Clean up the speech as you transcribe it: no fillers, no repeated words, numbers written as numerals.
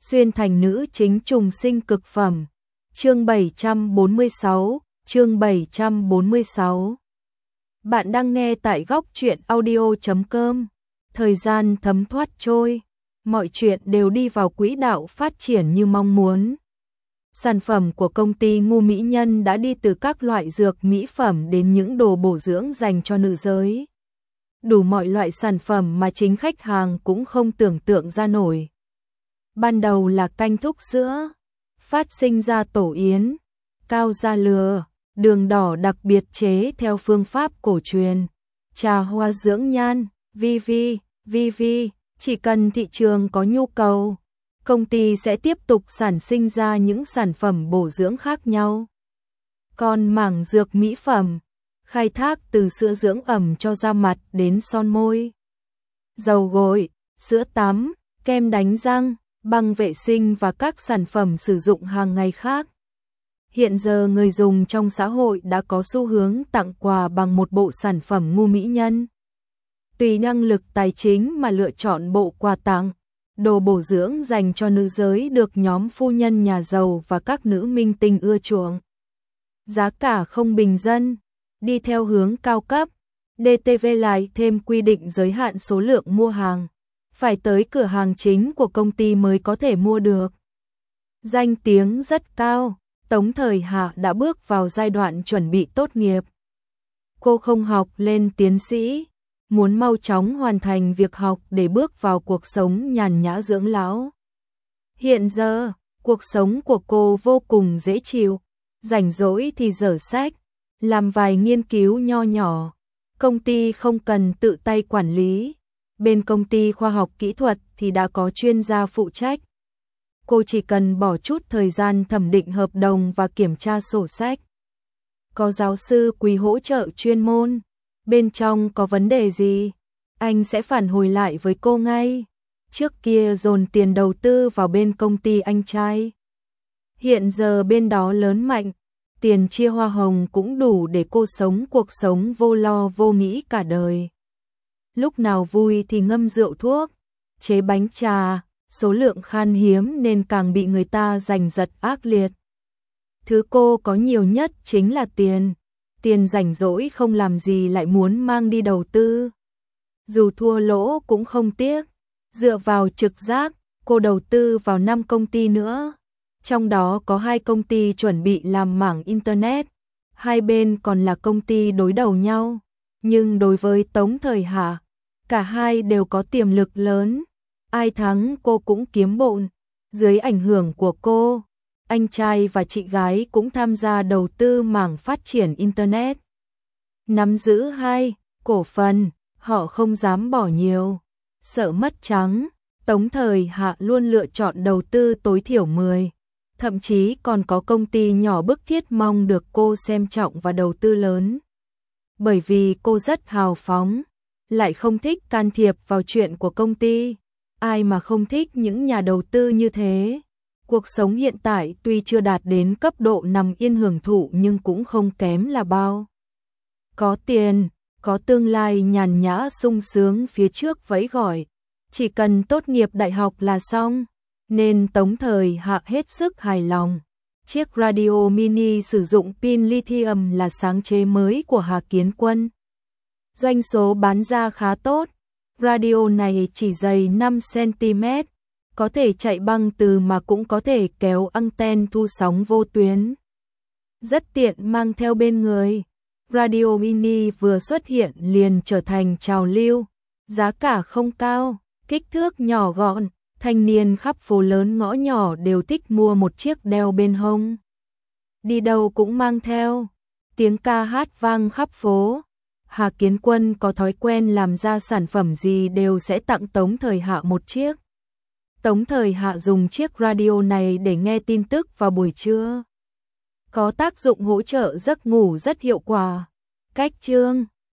xuyên thành nữ chính trùng sinh cực phẩm. Chương 746, chương 746. Bạn đang nghe tại góc truyện audio.com. Thời gian thấm thoát trôi, mọi chuyện đều đi vào quỹ đạo phát triển như mong muốn. Sản phẩm của công ty Ngu Mỹ Nhân đã đi từ các loại dược mỹ phẩm đến những đồ bổ dưỡng dành cho nữ giới. Đủ mọi loại sản phẩm mà chính khách hàng cũng không tưởng tượng ra nổi. Ban đầu là canh thúc sữa, phát sinh ra tổ yến, cao da lừa, đường đỏ đặc biệt chế theo phương pháp cổ truyền, trà hoa dưỡng nhan, VV, chỉ cần thị trường có nhu cầu, công ty sẽ tiếp tục sản sinh ra những sản phẩm bổ dưỡng khác nhau. Còn mảng dược mỹ phẩm, khai thác từ sữa dưỡng ẩm cho da mặt đến son môi, dầu gội, sữa tắm, kem đánh răng, băng vệ sinh và các sản phẩm sử dụng hàng ngày khác. Hiện giờ người dùng trong xã hội đã có xu hướng tặng quà bằng một bộ sản phẩm Ngu Mỹ Nhân. Tùy năng lực tài chính mà lựa chọn bộ quà tặng, đồ bổ dưỡng dành cho nữ giới được nhóm phu nhân nhà giàu và các nữ minh tinh ưa chuộng. Giá cả không bình dân, đi theo hướng cao cấp, DTV lại thêm quy định giới hạn số lượng mua hàng, phải tới cửa hàng chính của công ty mới có thể mua được. Danh tiếng rất cao, Tống Thời Hạ đã bước vào giai đoạn chuẩn bị tốt nghiệp. Cô không học lên tiến sĩ, muốn mau chóng hoàn thành việc học để bước vào cuộc sống nhàn nhã dưỡng lão. Hiện giờ, cuộc sống của cô vô cùng dễ chịu, rảnh rỗi thì dở sách, làm vài nghiên cứu nho nhỏ. Công ty không cần tự tay quản lý, bên công ty khoa học kỹ thuật thì đã có chuyên gia phụ trách. Cô chỉ cần bỏ chút thời gian thẩm định hợp đồng và kiểm tra sổ sách. Có giáo sư quý hỗ trợ chuyên môn, bên trong có vấn đề gì, anh sẽ phản hồi lại với cô ngay. Trước kia dồn tiền đầu tư vào bên công ty anh trai. Hiện giờ bên đó lớn mạnh, tiền chia hoa hồng cũng đủ để cô sống cuộc sống vô lo vô nghĩ cả đời. Lúc nào vui thì ngâm rượu thuốc, chế bánh trà, số lượng khan hiếm nên càng bị người ta giành giật ác liệt. Thứ cô có nhiều nhất chính là tiền rảnh rỗi không làm gì lại muốn mang đi đầu tư. Dù thua lỗ cũng không tiếc, dựa vào trực giác, cô đầu tư vào 5 công ty nữa. Trong đó có 2 công ty chuẩn bị làm mảng Internet, hai bên còn là công ty đối đầu nhau. Nhưng đối với Tống Thời Hạ, cả hai đều có tiềm lực lớn, ai thắng cô cũng kiếm bộn. Dưới ảnh hưởng của cô, anh trai và chị gái cũng tham gia đầu tư mảng phát triển Internet. Nắm giữ 2 cổ phần, họ không dám bỏ nhiều, sợ mất trắng. Tống Thời Hạ luôn lựa chọn đầu tư tối thiểu 10. Thậm chí còn có công ty nhỏ bức thiết mong được cô xem trọng và đầu tư lớn. Bởi vì cô rất hào phóng, lại không thích can thiệp vào chuyện của công ty. Ai mà không thích những nhà đầu tư như thế. Cuộc sống hiện tại tuy chưa đạt đến cấp độ nằm yên hưởng thụ nhưng cũng không kém là bao. Có tiền, có tương lai nhàn nhã sung sướng phía trước vẫy gọi. Chỉ cần tốt nghiệp đại học là xong. Nên Tống Thời Hạ hết sức hài lòng. Chiếc radio mini sử dụng pin lithium là sáng chế mới của Hà Kiến Quân. Doanh số bán ra khá tốt. Radio này chỉ dày 5 cm, có thể chạy băng từ mà cũng có thể kéo anten thu sóng vô tuyến. Rất tiện mang theo bên người. Radio mini vừa xuất hiện liền trở thành trào lưu. Giá cả không cao, kích thước nhỏ gọn. Thanh niên khắp phố lớn ngõ nhỏ đều thích mua một chiếc đeo bên hông. Đi đâu cũng mang theo. Tiếng ca hát vang khắp phố. Hà Kiến Quân có thói quen làm ra sản phẩm gì đều sẽ tặng Tống Thời Hạ một chiếc. Tống Thời Hạ dùng chiếc radio này để nghe tin tức vào buổi trưa. Có tác dụng hỗ trợ giấc ngủ rất hiệu quả. Cách chương